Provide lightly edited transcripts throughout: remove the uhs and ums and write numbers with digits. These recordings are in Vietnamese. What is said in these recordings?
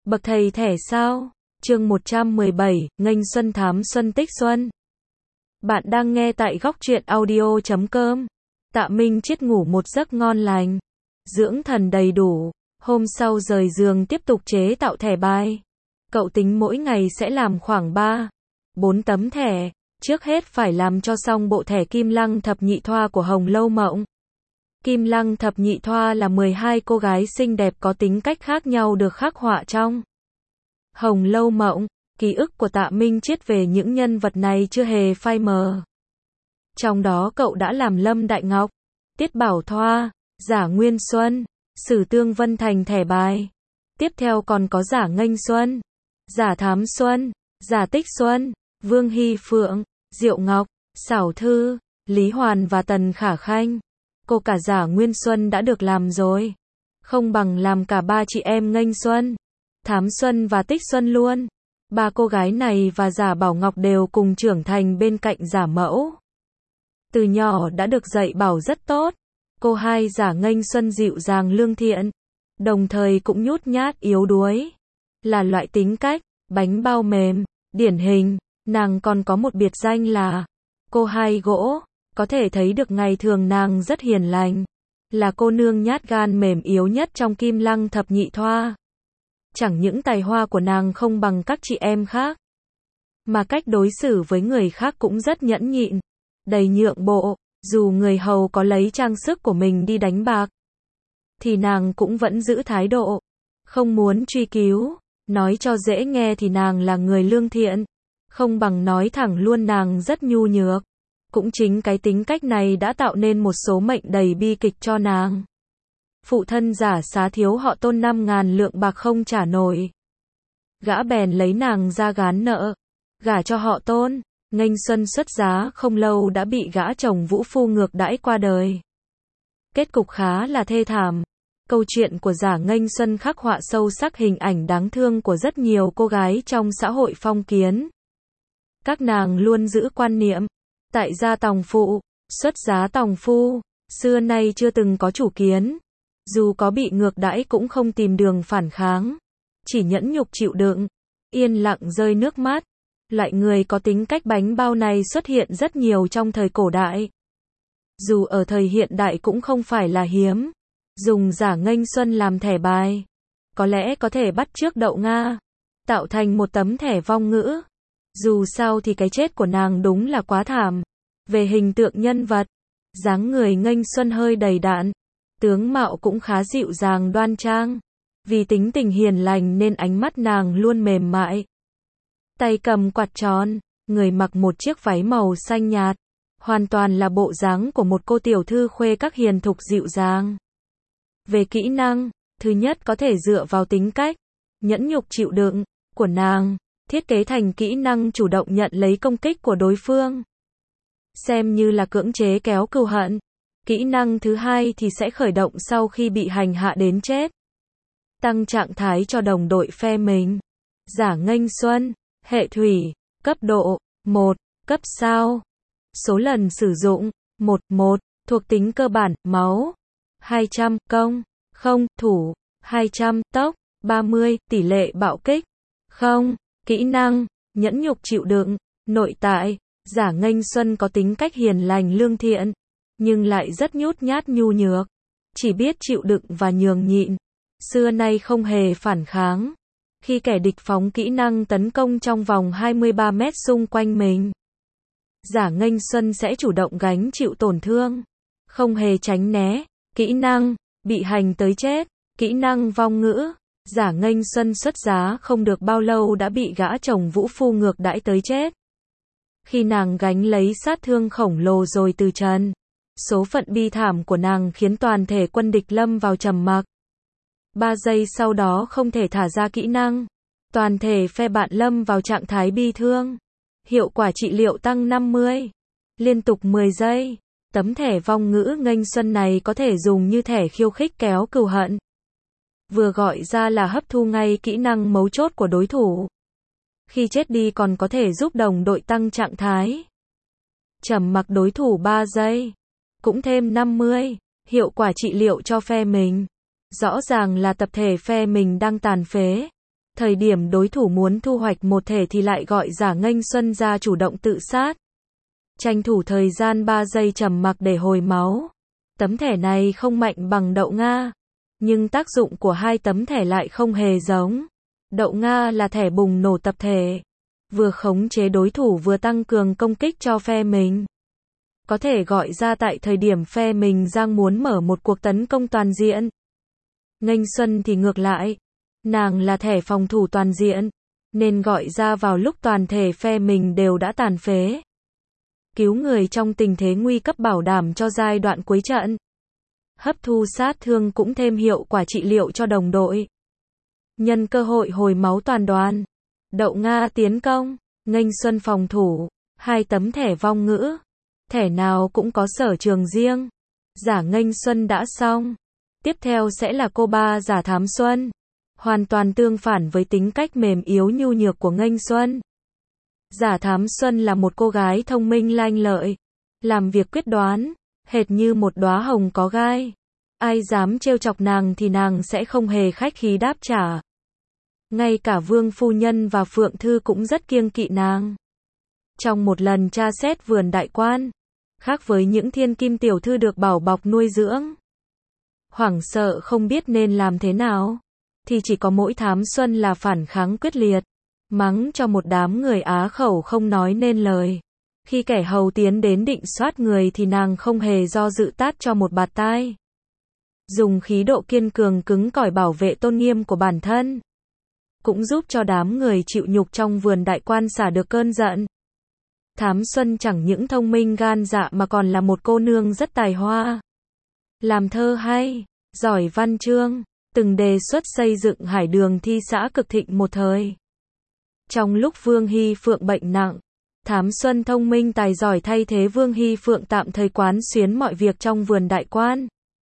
Bậc thầy thẻ sao? Chương 117, nghênh xuân thám xuân tích xuân. Bạn đang nghe tại góc truyện audio.com. Tạ Minh Chiết ngủ một giấc ngon lành, dưỡng thần đầy đủ, hôm sau rời giường tiếp tục chế tạo thẻ bài. Cậu tính mỗi ngày sẽ làm khoảng 3-4 tấm thẻ, trước hết phải làm cho xong bộ thẻ Kim Lăng Thập Nhị Thoa của Hồng Lâu Mộng. Kim Lăng Thập Nhị Thoa là 12 cô gái xinh đẹp có tính cách khác nhau được khắc họa trong Hồng Lâu Mộng. Ký ức của Tạ Minh Chiết về những nhân vật này chưa hề phai mờ. Trong đó cậu đã làm Lâm Đại Ngọc, Tiết Bảo Thoa, Giả Nguyên Xuân, Sử Tương Vân thành thẻ bài. Tiếp theo còn có Giả Nghênh Xuân, Giả Thám Xuân, Giả Tích Xuân, Vương Hy Phượng, Diệu Ngọc, Xảo Thư, Lý Hoàn và Tần Khả Khanh. Cô cả Giả Nguyên Xuân đã được làm rồi, không bằng làm cả ba chị em Nghênh Xuân, Thám Xuân và Tích Xuân luôn. Ba cô gái này và Giả Bảo Ngọc đều cùng trưởng thành bên cạnh Giả Mẫu. Từ nhỏ đã được dạy bảo rất tốt. Cô hai Giả Nghênh Xuân dịu dàng lương thiện, đồng thời cũng nhút nhát yếu đuối, là loại tính cách bánh bao mềm điển hình. Nàng còn có một biệt danh là cô hai gỗ. Có thể thấy được ngày thường nàng rất hiền lành, là cô nương nhát gan mềm yếu nhất trong Kim Lăng Thập Nhị Thoa. Chẳng những tài hoa của nàng không bằng các chị em khác, mà cách đối xử với người khác cũng rất nhẫn nhịn, đầy nhượng bộ. Dù người hầu có lấy trang sức của mình đi đánh bạc, thì nàng cũng vẫn giữ thái độ không muốn truy cứu. Nói cho dễ nghe thì nàng là người lương thiện, không bằng nói thẳng luôn nàng rất nhu nhược. Cũng chính cái tính cách này đã tạo nên một số mệnh đầy bi kịch cho nàng. Phụ thân Giả Xá thiếu họ Tôn 5.000 lượng bạc không trả nổi, gã bèn lấy nàng ra gán nợ, gả cho họ Tôn. Nghênh Xuân xuất giá không lâu đã bị gã chồng vũ phu ngược đãi qua đời. Kết cục khá là thê thảm. Câu chuyện của Giả Nghênh Xuân khắc họa sâu sắc hình ảnh đáng thương của rất nhiều cô gái trong xã hội phong kiến. Các nàng luôn giữ quan niệm tại gia tòng phụ, xuất giá tòng phu, xưa nay chưa từng có chủ kiến. Dù có bị ngược đãi cũng không tìm đường phản kháng, chỉ nhẫn nhục chịu đựng, yên lặng rơi nước mắt. Loại người có tính cách bánh bao này xuất hiện rất nhiều trong thời cổ đại. Dù ở thời hiện đại cũng không phải là hiếm. Dùng Giả Nghênh Xuân làm thẻ bài, có lẽ có thể bắt chước Đậu Nga, tạo thành một tấm thẻ vong ngữ. Dù sao thì cái chết của nàng đúng là quá thảm. Về hình tượng nhân vật, dáng người Nghênh Xuân hơi đầy đặn, tướng mạo cũng khá dịu dàng đoan trang. Vì tính tình hiền lành nên ánh mắt nàng luôn mềm mại. Tay cầm quạt tròn, người mặc một chiếc váy màu xanh nhạt, hoàn toàn là bộ dáng của một cô tiểu thư khuê các hiền thục dịu dàng. Về kỹ năng, thứ nhất có thể dựa vào tính cách nhẫn nhục chịu đựng của nàng, thiết kế thành kỹ năng chủ động nhận lấy công kích của đối phương, xem như là cưỡng chế kéo cừu hận. Kỹ năng thứ hai thì sẽ khởi động sau khi bị hành hạ đến chết, tăng trạng thái cho đồng đội phe mình. Giả Nghênh Xuân, hệ thủy, cấp độ 1, cấp sao. Số lần sử dụng 11, thuộc tính cơ bản, máu 200, công 0, thủ 200, tốc 30, tỷ lệ bạo kích 0. Kỹ năng nhẫn nhục chịu đựng. Nội tại, Giả Nghênh Xuân có tính cách hiền lành lương thiện, nhưng lại rất nhút nhát nhu nhược, chỉ biết chịu đựng và nhường nhịn, xưa nay không hề phản kháng. Khi kẻ địch phóng kỹ năng tấn công trong vòng 23 mét xung quanh mình, Giả Nghênh Xuân sẽ chủ động gánh chịu tổn thương, không hề tránh né. Kỹ năng bị hành tới chết, kỹ năng vong ngữ. Giả Nghênh Xuân xuất giá không được bao lâu đã bị gã chồng vũ phu ngược đãi tới chết. Khi nàng gánh lấy sát thương khổng lồ rồi từ trần, số phận bi thảm của nàng khiến toàn thể quân địch lâm vào trầm mặc. 3 giây sau đó không thể thả ra kỹ năng, toàn thể phe bạn lâm vào trạng thái bi thương. Hiệu quả trị liệu tăng 50, liên tục 10 giây. Tấm thẻ vong ngữ Nghênh Xuân này có thể dùng như thẻ khiêu khích kéo cừu hận. Vừa gọi ra là hấp thu ngay kỹ năng mấu chốt của đối thủ. Khi chết đi còn có thể giúp đồng đội tăng trạng thái. Trầm mặc đối thủ 3 giây, cũng thêm 50, hiệu quả trị liệu cho phe mình. Rõ ràng là tập thể phe mình đang tàn phế. Thời điểm đối thủ muốn thu hoạch một thể thì lại gọi Giả Nghênh Xuân ra chủ động tự sát. Tranh thủ thời gian 3 giây trầm mặc để hồi máu. Tấm thẻ này không mạnh bằng Đậu Nga, nhưng tác dụng của hai tấm thẻ lại không hề giống. Đậu Nga là thẻ bùng nổ tập thể, vừa khống chế đối thủ vừa tăng cường công kích cho phe mình. Có thể gọi ra tại thời điểm phe mình đang muốn mở một cuộc tấn công toàn diện. Nghênh Xuân thì ngược lại, nàng là thẻ phòng thủ toàn diện, nên gọi ra vào lúc toàn thể phe mình đều đã tàn phế. Cứu người trong tình thế nguy cấp bảo đảm cho giai đoạn cuối trận. Hấp thu sát thương cũng thêm hiệu quả trị liệu cho đồng đội. Nhân cơ hội hồi máu toàn đoàn. Đậu Nga tiến công, Nghênh Xuân phòng thủ, hai tấm thẻ vong ngữ. Thẻ nào cũng có sở trường riêng. Giả Nghênh Xuân đã xong. Tiếp theo sẽ là cô ba Giả Thám Xuân. Hoàn toàn tương phản với tính cách mềm yếu nhu nhược của Nghênh Xuân. Giả Thám Xuân là một cô gái thông minh lanh lợi, làm việc quyết đoán, hệt như một đóa hồng có gai. Ai dám trêu chọc nàng thì nàng sẽ không hề khách khí đáp trả. Ngay cả Vương phu nhân và Phượng Thư cũng rất kiêng kỵ nàng. Trong một lần tra xét vườn đại quan, khác với những thiên kim tiểu thư được bảo bọc nuôi dưỡng, hoảng sợ không biết nên làm thế nào, thì chỉ có mỗi Thám Xuân là phản kháng quyết liệt, mắng cho một đám người á khẩu không nói nên lời. Khi kẻ hầu tiến đến định soát người thì nàng không hề do dự tát cho một bạt tai. Dùng khí độ kiên cường cứng cỏi bảo vệ tôn nghiêm của bản thân, cũng giúp cho đám người chịu nhục trong vườn đại quan xả được cơn giận. Thám Xuân chẳng những thông minh gan dạ mà còn là một cô nương rất tài hoa. Làm thơ hay, giỏi văn chương, từng đề xuất xây dựng hải đường thi xã cực thịnh một thời. Trong lúc Vương Hy Phượng bệnh nặng, Thám Xuân thông minh tài giỏi thay thế Vương Hy Phượng tạm thời quán xuyến mọi việc trong vườn đại quan.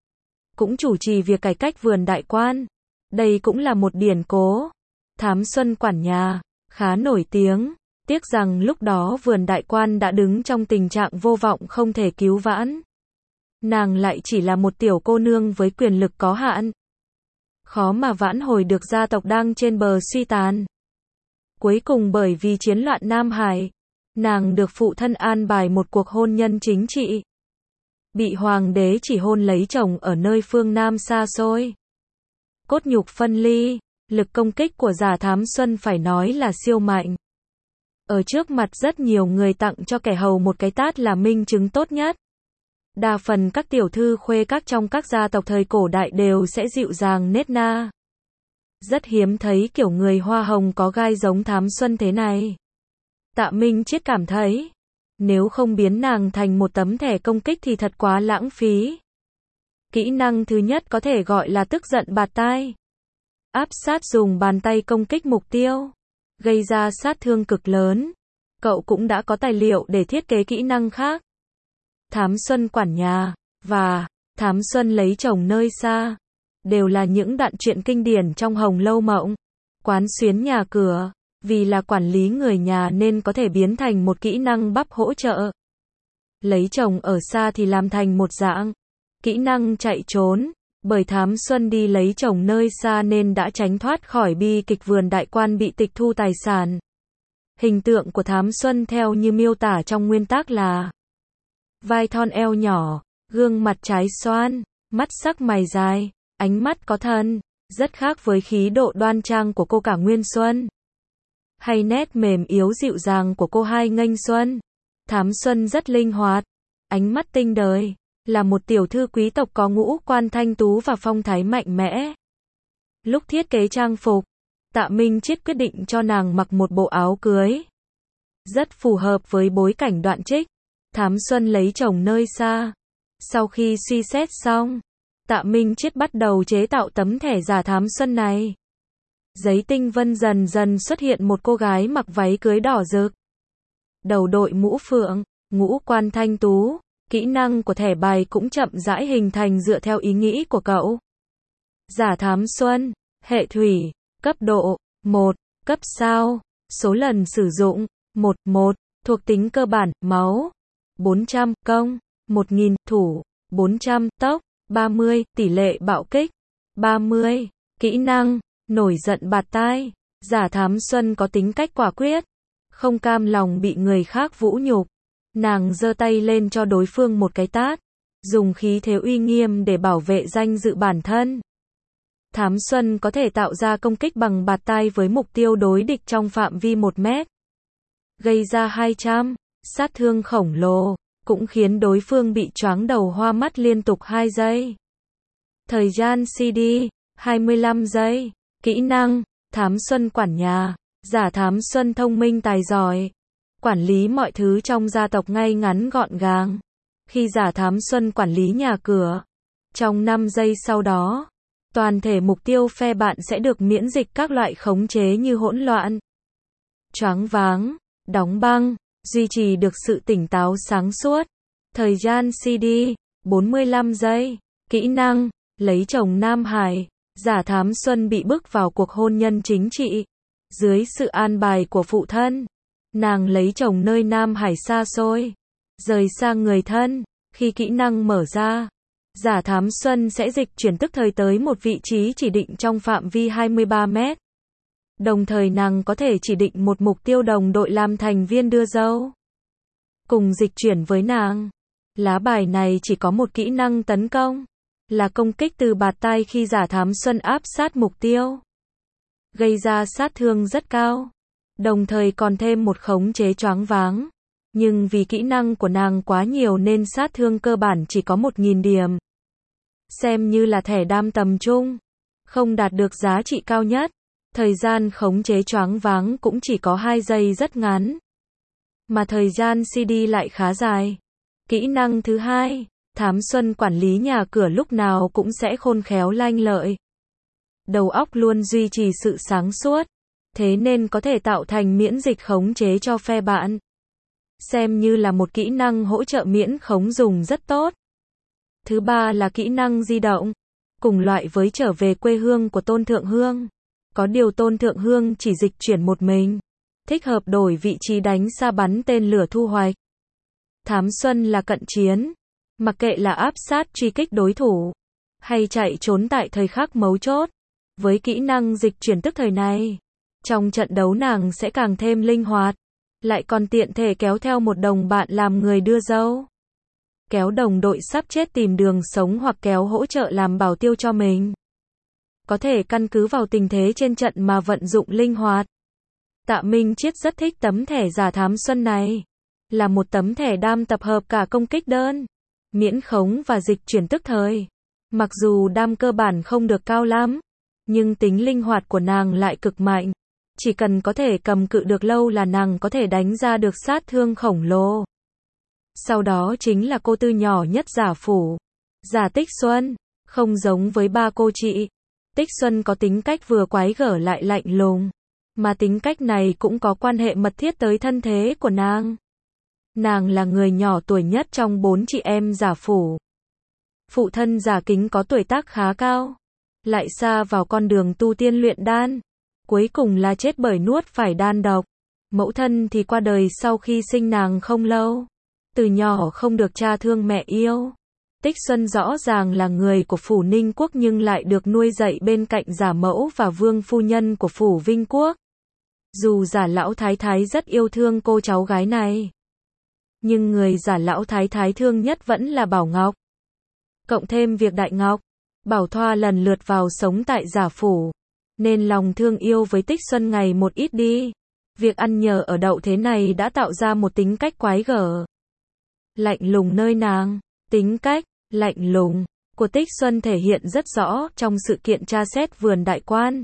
Cũng chủ trì việc cải cách vườn đại quan. Đây cũng là một điển cố. Thám Xuân quản nhà, khá nổi tiếng. Tiếc rằng lúc đó vườn đại quan đã đứng trong tình trạng vô vọng không thể cứu vãn. Nàng lại chỉ là một tiểu cô nương với quyền lực có hạn. Khó mà vãn hồi được gia tộc đang trên bờ suy tàn. Cuối cùng bởi vì chiến loạn Nam Hải, nàng được phụ thân an bài một cuộc hôn nhân chính trị. Bị hoàng đế chỉ hôn lấy chồng ở nơi phương Nam xa xôi. Cốt nhục phân ly, lực công kích của Giả Thám Xuân phải nói là siêu mạnh. Ở trước mặt rất nhiều người tặng cho kẻ hầu một cái tát là minh chứng tốt nhất. Đa phần các tiểu thư khuê các trong các gia tộc thời cổ đại đều sẽ dịu dàng nết na. Rất hiếm thấy kiểu người hoa hồng có gai giống Thám Xuân thế này. Tạ Minh Chiết cảm thấy, nếu không biến nàng thành một tấm thẻ công kích thì thật quá lãng phí. Kỹ năng thứ nhất có thể gọi là tức giận bạt tai. Áp sát dùng bàn tay công kích mục tiêu, gây ra sát thương cực lớn. Cậu cũng đã có tài liệu để thiết kế kỹ năng khác. Thám Xuân quản nhà, và Thám Xuân lấy chồng nơi xa, đều là những đoạn truyện kinh điển trong Hồng Lâu Mộng. Quán xuyến nhà cửa, vì là quản lý người nhà nên có thể biến thành một kỹ năng bắp hỗ trợ. Lấy chồng ở xa thì làm thành một dạng kỹ năng chạy trốn, bởi Thám Xuân đi lấy chồng nơi xa nên đã tránh thoát khỏi bi kịch vườn đại quan bị tịch thu tài sản. Hình tượng của Thám Xuân theo như miêu tả trong nguyên tác là vai thon eo nhỏ, gương mặt trái xoan, mắt sắc mày dài, ánh mắt có thần, rất khác với khí độ đoan trang của cô cả Nguyên Xuân. Hay nét mềm yếu dịu dàng của cô hai Nghênh Xuân. Thám Xuân rất linh hoạt, ánh mắt tinh đời, là một tiểu thư quý tộc có ngũ quan thanh tú và phong thái mạnh mẽ. Lúc thiết kế trang phục, Tạ Minh Chiết quyết định cho nàng mặc một bộ áo cưới. Rất phù hợp với bối cảnh đoạn trích. Thám Xuân lấy chồng nơi xa. Sau khi suy xét xong, Tạ Minh Chiết bắt đầu chế tạo tấm thẻ Giả Thám Xuân này. Giấy tinh vân dần dần xuất hiện một cô gái mặc váy cưới đỏ rực. Đầu đội mũ phượng, ngũ quan thanh tú. Kỹ năng của thẻ bài cũng chậm rãi hình thành dựa theo ý nghĩ của cậu. Giả Thám Xuân, hệ thủy, cấp độ 1, cấp sao, số lần sử dụng 11, thuộc tính cơ bản, máu 400, công 1000, thủ 400, tốc 30, tỷ lệ bạo kích 30, kỹ năng nổi giận bạt tai. Giả Thám Xuân có tính cách quả quyết, không cam lòng bị người khác vũ nhục. Nàng giơ tay lên cho đối phương một cái tát, dùng khí thế uy nghiêm để bảo vệ danh dự bản thân. Thám Xuân có thể tạo ra công kích bằng bạt tai với mục tiêu đối địch trong phạm vi 1 mét, gây ra 200 sát thương khổng lồ, cũng khiến đối phương bị choáng đầu hoa mắt liên tục 2 giây. Thời gian CD 25 giây. Kỹ năng: Thám Xuân quản nhà. Giả Thám Xuân thông minh tài giỏi, quản lý mọi thứ trong gia tộc ngay ngắn gọn gàng. Khi Giả Thám Xuân quản lý nhà cửa, trong 5 giây sau đó, toàn thể mục tiêu phe bạn sẽ được miễn dịch các loại khống chế như hỗn loạn, choáng váng, đóng băng, duy trì được sự tỉnh táo sáng suốt. Thời gian CD 45 giây. Kỹ năng: Lấy chồng Nam Hải. Giả Thám Xuân bị bức vào cuộc hôn nhân chính trị dưới sự an bài của phụ thân. Nàng lấy chồng nơi Nam Hải xa xôi, rời xa người thân. Khi kỹ năng mở ra, Giả Thám Xuân sẽ dịch chuyển tức thời tới một vị trí chỉ định trong phạm vi 23 mét. Đồng thời nàng có thể chỉ định một mục tiêu đồng đội làm thành viên đưa dâu, cùng dịch chuyển với nàng. Lá bài này chỉ có một kỹ năng tấn công, là công kích từ bạt tai khi Giả Thám Xuân áp sát mục tiêu, gây ra sát thương rất cao, đồng thời còn thêm một khống chế choáng váng. Nhưng vì kỹ năng của nàng quá nhiều nên sát thương cơ bản chỉ có 1.000 điểm. Xem như là thẻ đam tầm trung, không đạt được giá trị cao nhất. Thời gian khống chế choáng váng cũng chỉ có 2 giây rất ngắn, mà thời gian CD lại khá dài. Kỹ năng thứ hai: Thám Xuân quản lý nhà cửa lúc nào cũng sẽ khôn khéo lanh lợi. Đầu óc luôn duy trì sự sáng suốt, thế nên có thể tạo thành miễn dịch khống chế cho phe bạn. Xem như là một kỹ năng hỗ trợ miễn khống dùng rất tốt. Thứ ba là kỹ năng di động, cùng loại với trở về quê hương của Tôn Thượng Hương. Có điều Tôn Thượng Hương chỉ dịch chuyển một mình, thích hợp đổi vị trí đánh xa bắn tên lửa thu hoạch. Thám Xuân là cận chiến, mặc kệ là áp sát truy kích đối thủ, hay chạy trốn tại thời khắc mấu chốt. Với kỹ năng dịch chuyển tức thời này, trong trận đấu nàng sẽ càng thêm linh hoạt, lại còn tiện thể kéo theo một đồng bạn làm người đưa dâu, kéo đồng đội sắp chết tìm đường sống hoặc kéo hỗ trợ làm bảo tiêu cho mình. Có thể căn cứ vào tình thế trên trận mà vận dụng linh hoạt. Tạ Minh Chiết rất thích tấm thẻ Giả Thám Xuân này. Là một tấm thẻ đam tập hợp cả công kích đơn, miễn khống và dịch chuyển tức thời. Mặc dù đam cơ bản không được cao lắm, nhưng tính linh hoạt của nàng lại cực mạnh. Chỉ cần có thể cầm cự được lâu là nàng có thể đánh ra được sát thương khổng lồ. Sau đó chính là cô tư nhỏ nhất Giả Phủ, Giả Tích Xuân. Không giống với ba cô chị, Tích Xuân có tính cách vừa quái gở lại lạnh lùng, mà tính cách này cũng có quan hệ mật thiết tới thân thế của nàng. Nàng là người nhỏ tuổi nhất trong 4 chị em Giả Phủ. Phụ thân Giả Kính có tuổi tác khá cao, lại xa vào con đường tu tiên luyện đan, cuối cùng là chết bởi nuốt phải đan độc. Mẫu thân thì qua đời sau khi sinh nàng không lâu. Từ nhỏ không được cha thương mẹ yêu. Tích Xuân rõ ràng là người của phủ Ninh Quốc nhưng lại được nuôi dạy bên cạnh Giả Mẫu và Vương phu nhân của phủ Vinh Quốc. Dù Giả lão thái thái rất yêu thương cô cháu gái này, nhưng người Giả lão thái thái thương nhất vẫn là Bảo Ngọc. Cộng thêm việc Đại Ngọc, Bảo Thoa lần lượt vào sống tại Giả phủ, nên lòng thương yêu với Tích Xuân ngày một ít đi. Việc ăn nhờ ở đậu thế này đã tạo ra một tính cách quái gở, lạnh lùng nơi nàng. Tính cách lạnh lùng của Tích Xuân thể hiện rất rõ trong sự kiện tra xét vườn đại quan.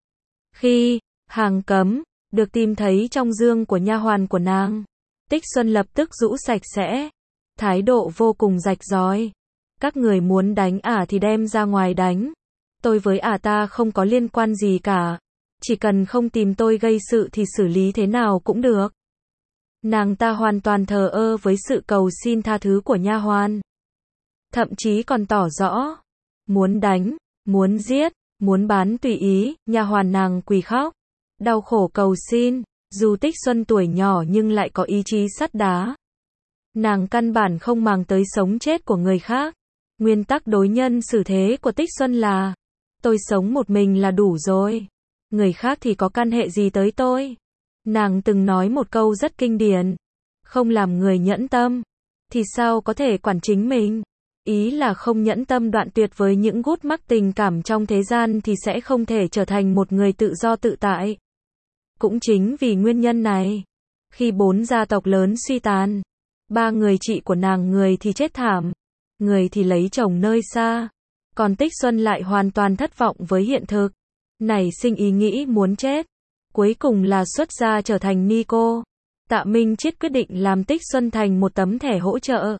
Khi hàng cấm được tìm thấy trong giường của nha hoàn của nàng, Tích Xuân lập tức rũ sạch sẽ, thái độ vô cùng rạch ròi. Các người muốn đánh ả thì đem ra ngoài đánh. Tôi với ả ta không có liên quan gì cả. Chỉ cần không tìm tôi gây sự thì xử lý thế nào cũng được. Nàng ta hoàn toàn thờ ơ với sự cầu xin tha thứ của nha hoàn. Thậm chí còn tỏ rõ, muốn đánh, muốn giết, muốn bán tùy ý. Nha hoàn nàng quỳ khóc, đau khổ cầu xin. Dù Tích Xuân tuổi nhỏ nhưng lại có ý chí sắt đá. Nàng căn bản không màng tới sống chết của người khác. Nguyên tắc đối nhân xử thế của Tích Xuân là, tôi sống một mình là đủ rồi. người khác thì có căn hệ gì tới tôi. Nàng từng nói một câu rất kinh điển, không làm người nhẫn tâm, thì sao có thể quản chính mình. Ý là không nhẫn tâm đoạn tuyệt với những gút mắc tình cảm trong thế gian thì sẽ không thể trở thành một người tự do tự tại. Cũng chính vì nguyên nhân này, khi 4 gia tộc lớn suy tàn, 3 người chị của nàng người thì chết thảm, người thì lấy chồng nơi xa, còn Tích Xuân lại hoàn toàn thất vọng với hiện thực, nảy sinh ý nghĩ muốn chết. Cuối cùng là xuất gia trở thành ni cô. Tạ Minh Chiết quyết định làm Tích Xuân thành một tấm thẻ hỗ trợ.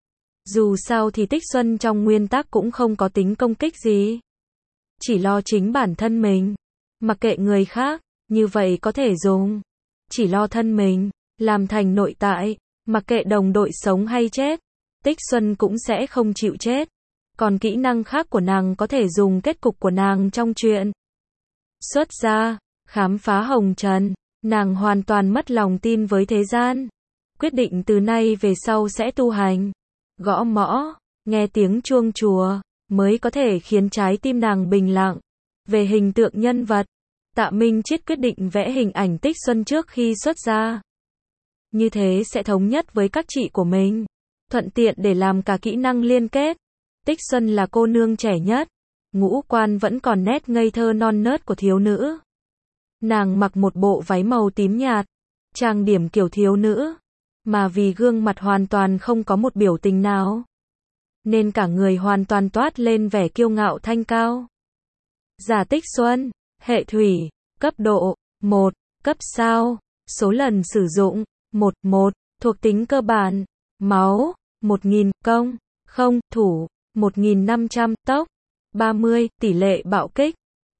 Dù sao thì Tích Xuân trong nguyên tắc cũng không có tính công kích gì, chỉ lo chính bản thân mình, mặc kệ người khác, như vậy có thể dùng. Chỉ lo thân mình, làm thành nội tại, mặc kệ đồng đội sống hay chết, Tích Xuân cũng sẽ không chịu chết. Còn kỹ năng khác của nàng có thể dùng kết cục của nàng trong chuyện xuất gia, khám phá hồng trần, nàng hoàn toàn mất lòng tin với thế gian. Quyết định từ nay về sau sẽ tu hành, gõ mõ, nghe tiếng chuông chùa, mới có thể khiến trái tim nàng bình lặng. Về hình tượng nhân vật, Tạ Minh Chiết quyết định vẽ hình ảnh Tích Xuân trước khi xuất gia. Như thế sẽ thống nhất với các chị của mình, thuận tiện để làm cả kỹ năng liên kết. Tích Xuân là cô nương trẻ nhất, ngũ quan vẫn còn nét ngây thơ non nớt của thiếu nữ. Nàng mặc một bộ váy màu tím nhạt, trang điểm kiểu thiếu nữ, mà vì gương mặt hoàn toàn không có một biểu tình nào, nên cả người hoàn toàn toát lên vẻ kiêu ngạo thanh cao. Giả Tích Xuân, hệ thủy, cấp độ 1, cấp sao, số lần sử dụng 11, thuộc tính cơ bản, máu 1000, công, không, thủ 1500, tốc 30, tỷ lệ bạo kích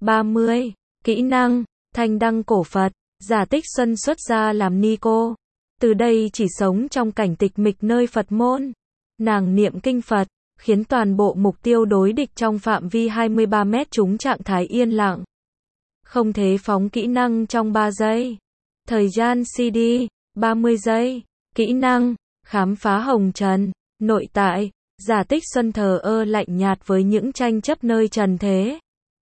30, kỹ năng Thanh Đăng Cổ Phật. Giả Tích Xuân xuất gia làm ni cô, từ đây chỉ sống trong cảnh tịch mịch nơi Phật môn. Nàng niệm kinh Phật, khiến toàn bộ mục tiêu đối địch trong phạm vi 23 mét trúng trạng thái yên lặng. Không thể phóng kỹ năng trong 3 giây. Thời gian CD 30 giây. Kỹ năng khám phá hồng trần, nội tại. Giả Tích Xuân thờ ơ lạnh nhạt với những tranh chấp nơi trần thế.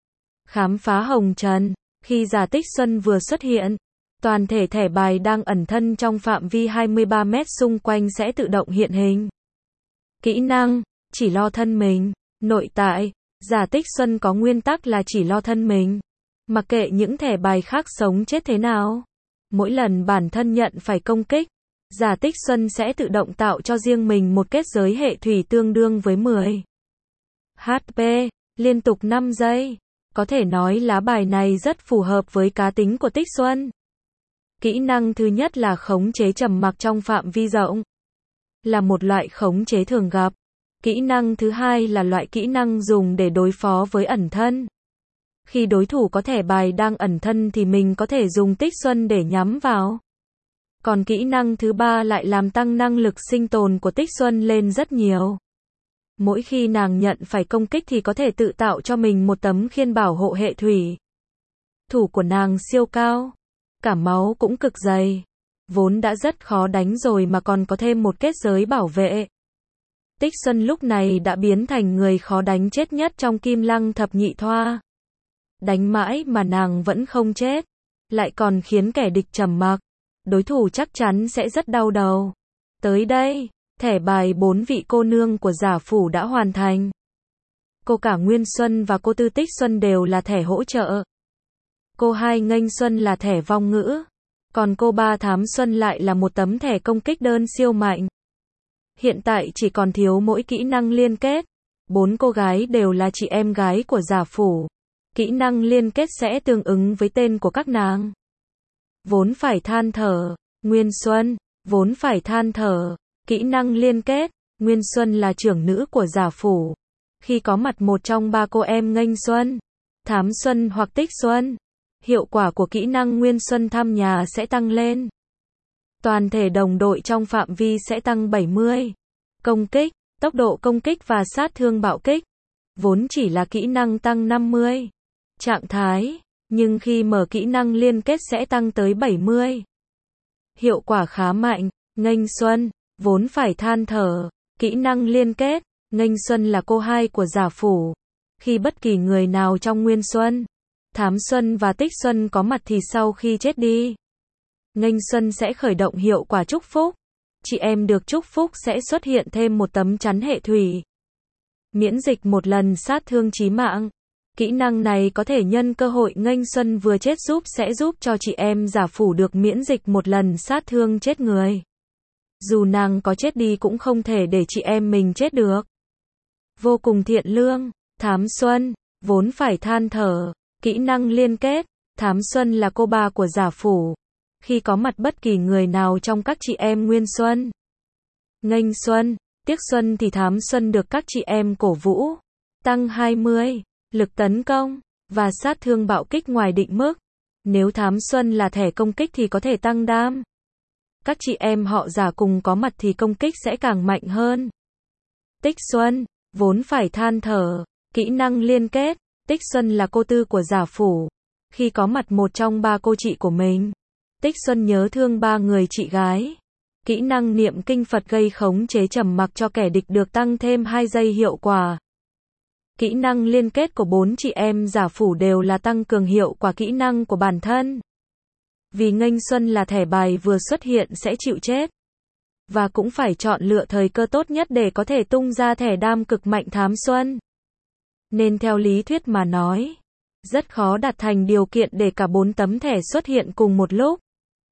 Khám phá hồng trần. Khi Giả Tích Xuân vừa xuất hiện, toàn thể thẻ bài đang ẩn thân trong phạm vi 23 mét xung quanh sẽ tự động hiện hình. Kỹ năng chỉ lo thân mình, nội tại. Giả Tích Xuân có nguyên tắc là chỉ lo thân mình, mặc kệ những thẻ bài khác sống chết thế nào. Mỗi lần bản thân nhận phải công kích, Giả Tích Xuân sẽ tự động tạo cho riêng mình một kết giới hệ thủy tương đương với 10 HP, liên tục 5 giây. Có thể nói lá bài này rất phù hợp với cá tính của Tích Xuân. Kỹ năng thứ nhất là khống chế trầm mặc trong phạm vi rộng, là một loại khống chế thường gặp. Kỹ năng thứ hai là loại kỹ năng dùng để đối phó với ẩn thân. Khi đối thủ có thẻ bài đang ẩn thân thì mình có thể dùng Tích Xuân để nhắm vào. Còn kỹ năng thứ ba lại làm tăng năng lực sinh tồn của Tích Xuân lên rất nhiều. Mỗi khi nàng nhận phải công kích thì có thể tự tạo cho mình một tấm khiên bảo hộ hệ thủy. Thủ của nàng siêu cao, cả máu cũng cực dày, vốn đã rất khó đánh rồi mà còn có thêm một kết giới bảo vệ. Tích Xuân lúc này đã biến thành người khó đánh chết nhất trong Kim Lăng thập nhị thoa. Đánh mãi mà nàng vẫn không chết, lại còn khiến kẻ địch trầm mặc. Đối thủ chắc chắn sẽ rất đau đầu. Tới đây, thẻ bài 4 vị cô nương của Giả Phủ đã hoàn thành. Cô Cả Nguyên Xuân và cô Tư Tích Xuân đều là thẻ hỗ trợ. Cô Hai Nghênh Xuân là thẻ vong ngữ. Còn cô Ba Thám Xuân lại là một tấm thẻ công kích đơn siêu mạnh. Hiện tại chỉ còn thiếu mỗi kỹ năng liên kết. 4 cô gái đều là chị em gái của Giả Phủ. Kỹ năng liên kết sẽ tương ứng với tên của các nàng. Vốn phải than thở, Nguyên Xuân, vốn phải than thở. Kỹ năng liên kết, Nguyên Xuân là trưởng nữ của Giả Phủ. Khi có mặt một trong 3 cô em Nghênh Xuân, Thám Xuân hoặc Tích Xuân, hiệu quả của kỹ năng Nguyên Xuân thăm nhà sẽ tăng lên. Toàn thể đồng đội trong phạm vi sẽ tăng 70. Công kích, tốc độ công kích và sát thương bạo kích, vốn chỉ là kỹ năng tăng 50. Trạng thái, nhưng khi mở kỹ năng liên kết sẽ tăng tới 70. Hiệu quả khá mạnh. Nghênh Xuân, vốn phải than thở. Kỹ năng liên kết, Nghênh Xuân là cô hai của Giả Phủ. Khi bất kỳ người nào trong Nguyên Xuân, Thám Xuân và Tích Xuân có mặt thì sau khi chết đi, Nghênh Xuân sẽ khởi động hiệu quả chúc phúc. Chị em được chúc phúc sẽ xuất hiện thêm một tấm chắn hệ thủy. Miễn dịch một lần sát thương chí mạng. Kỹ năng này có thể nhân cơ hội Nghênh Xuân vừa chết sẽ giúp cho chị em giả phủ được miễn dịch một lần sát thương chết người. Dù nàng có chết đi cũng không thể để chị em mình chết được. Vô cùng thiện lương. Thám Xuân, vốn phải than thở. Kỹ năng liên kết. Thám Xuân là cô ba của giả phủ. Khi có mặt bất kỳ người nào trong các chị em Nguyên Xuân, Nghênh Xuân, Tiếc Xuân thì Thám Xuân được các chị em cổ vũ. Tăng 20, lực tấn công, và sát thương bạo kích ngoài định mức. Nếu Thám Xuân là thẻ công kích thì có thể tăng đam. Các chị em họ giả cùng có mặt thì công kích sẽ càng mạnh hơn. Tích Xuân, vốn phải than thở. Kỹ năng liên kết. Tích Xuân là cô tư của giả phủ. Khi có mặt một trong ba cô chị của mình, Tích Xuân nhớ thương ba người chị gái. Kỹ năng niệm kinh Phật gây khống chế trầm mặc cho kẻ địch được tăng thêm 2 giây hiệu quả. Kỹ năng liên kết của 4 chị em giả phủ đều là tăng cường hiệu quả kỹ năng của bản thân. Vì Nghênh Xuân là thẻ bài vừa xuất hiện sẽ chịu chết. Và cũng phải chọn lựa thời cơ tốt nhất để có thể tung ra thẻ đam cực mạnh Thám Xuân. Nên theo lý thuyết mà nói, rất khó đạt thành điều kiện để cả 4 tấm thẻ xuất hiện cùng một lúc.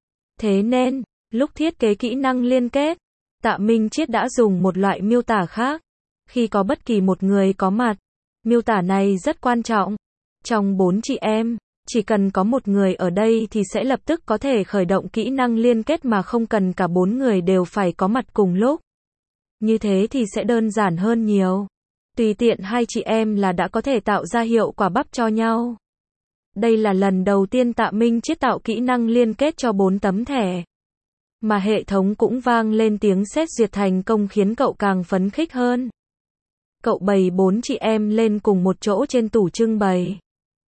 Thế nên, lúc thiết kế kỹ năng liên kết, Tạ Minh Chiết đã dùng một loại miêu tả khác. Khi có bất kỳ một người có mặt, miêu tả này rất quan trọng. Trong 4 chị em, chỉ cần có một người ở đây thì sẽ lập tức có thể khởi động kỹ năng liên kết mà không cần cả 4 người đều phải có mặt cùng lúc. Như thế thì sẽ đơn giản hơn nhiều. Tùy tiện 2 chị em là đã có thể tạo ra hiệu quả bắp cho nhau. Đây là lần đầu tiên Tạ Minh Chiết tạo kỹ năng liên kết cho 4 tấm thẻ. Mà hệ thống cũng vang lên tiếng xét duyệt thành công khiến cậu càng phấn khích hơn. Cậu bày 4 chị em lên cùng một chỗ trên tủ trưng bày.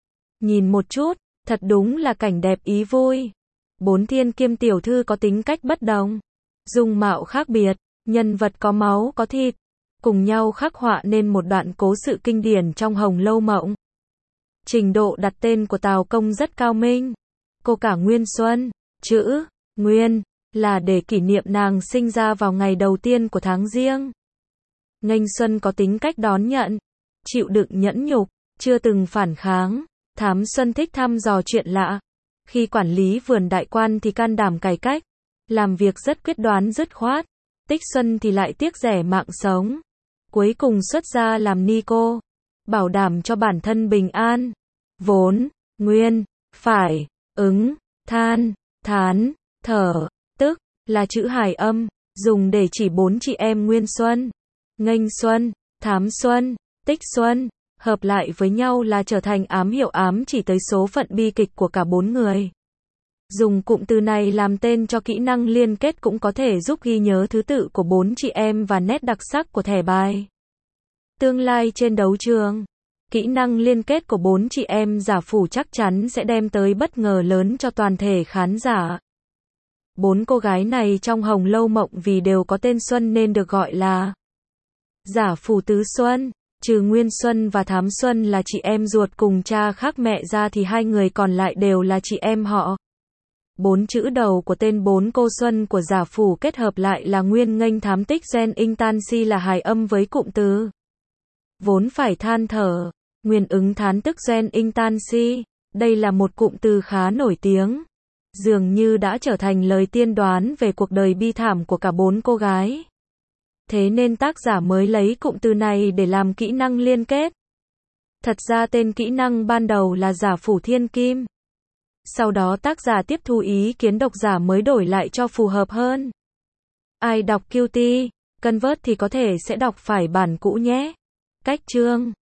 Nhìn một chút, thật đúng là cảnh đẹp ý vui. 4 thiên kiêm tiểu thư có tính cách bất đồng, dung mạo khác biệt, nhân vật có máu có thịt, cùng nhau khắc họa nên một đoạn cố sự kinh điển trong Hồng Lâu Mộng. Trình độ đặt tên của Tào Công rất cao minh. Cô cả Nguyên Xuân, chữ Nguyên là để kỷ niệm nàng sinh ra vào ngày đầu tiên của tháng Giêng. Nghênh Xuân có tính cách đón nhận, chịu đựng nhẫn nhục, chưa từng phản kháng. Thám Xuân thích thăm dò chuyện lạ. Khi quản lý vườn đại quan thì can đảm cải cách, làm việc rất quyết đoán dứt khoát. Tích Xuân thì lại tiếc rẻ mạng sống. Cuối cùng xuất gia làm ni cô, bảo đảm cho bản thân bình an. Vốn, nguyên, phải, ứng, than, thán, thở, tức, là chữ hài âm, dùng để chỉ 4 chị em Nguyên Xuân, Nghênh Xuân, Thám Xuân, Tích Xuân, hợp lại với nhau là trở thành ám hiệu ám chỉ tới số phận bi kịch của cả 4 người. Dùng cụm từ này làm tên cho kỹ năng liên kết cũng có thể giúp ghi nhớ thứ tự của 4 chị em và nét đặc sắc của thẻ bài. Tương lai trên đấu trường, kỹ năng liên kết của 4 chị em giả phủ chắc chắn sẽ đem tới bất ngờ lớn cho toàn thể khán giả. 4 cô gái này trong Hồng Lâu Mộng vì đều có tên Xuân nên được gọi là giả phủ tứ Xuân. Trừ Nguyên Xuân và Thám Xuân là chị em ruột cùng cha khác mẹ ra thì 2 người còn lại đều là chị em họ. 4 chữ đầu của tên 4 cô Xuân của giả phủ kết hợp lại là Nguyên Nghênh Thám Tích Gen Inh Tan Si là hài âm với cụm từ vốn phải than thở, Nguyên ứng thán tức Gen Inh Tan Si. Đây là một cụm từ khá nổi tiếng, dường như đã trở thành lời tiên đoán về cuộc đời bi thảm của cả 4 cô gái. Thế nên tác giả mới lấy cụm từ này để làm kỹ năng liên kết. Thật ra tên kỹ năng ban đầu là giả phủ thiên kim. Sau đó tác giả tiếp thu ý kiến độc giả mới đổi lại cho phù hợp hơn. Ai đọc Qt, Convert thì có thể sẽ đọc phải bản cũ nhé. Cách chương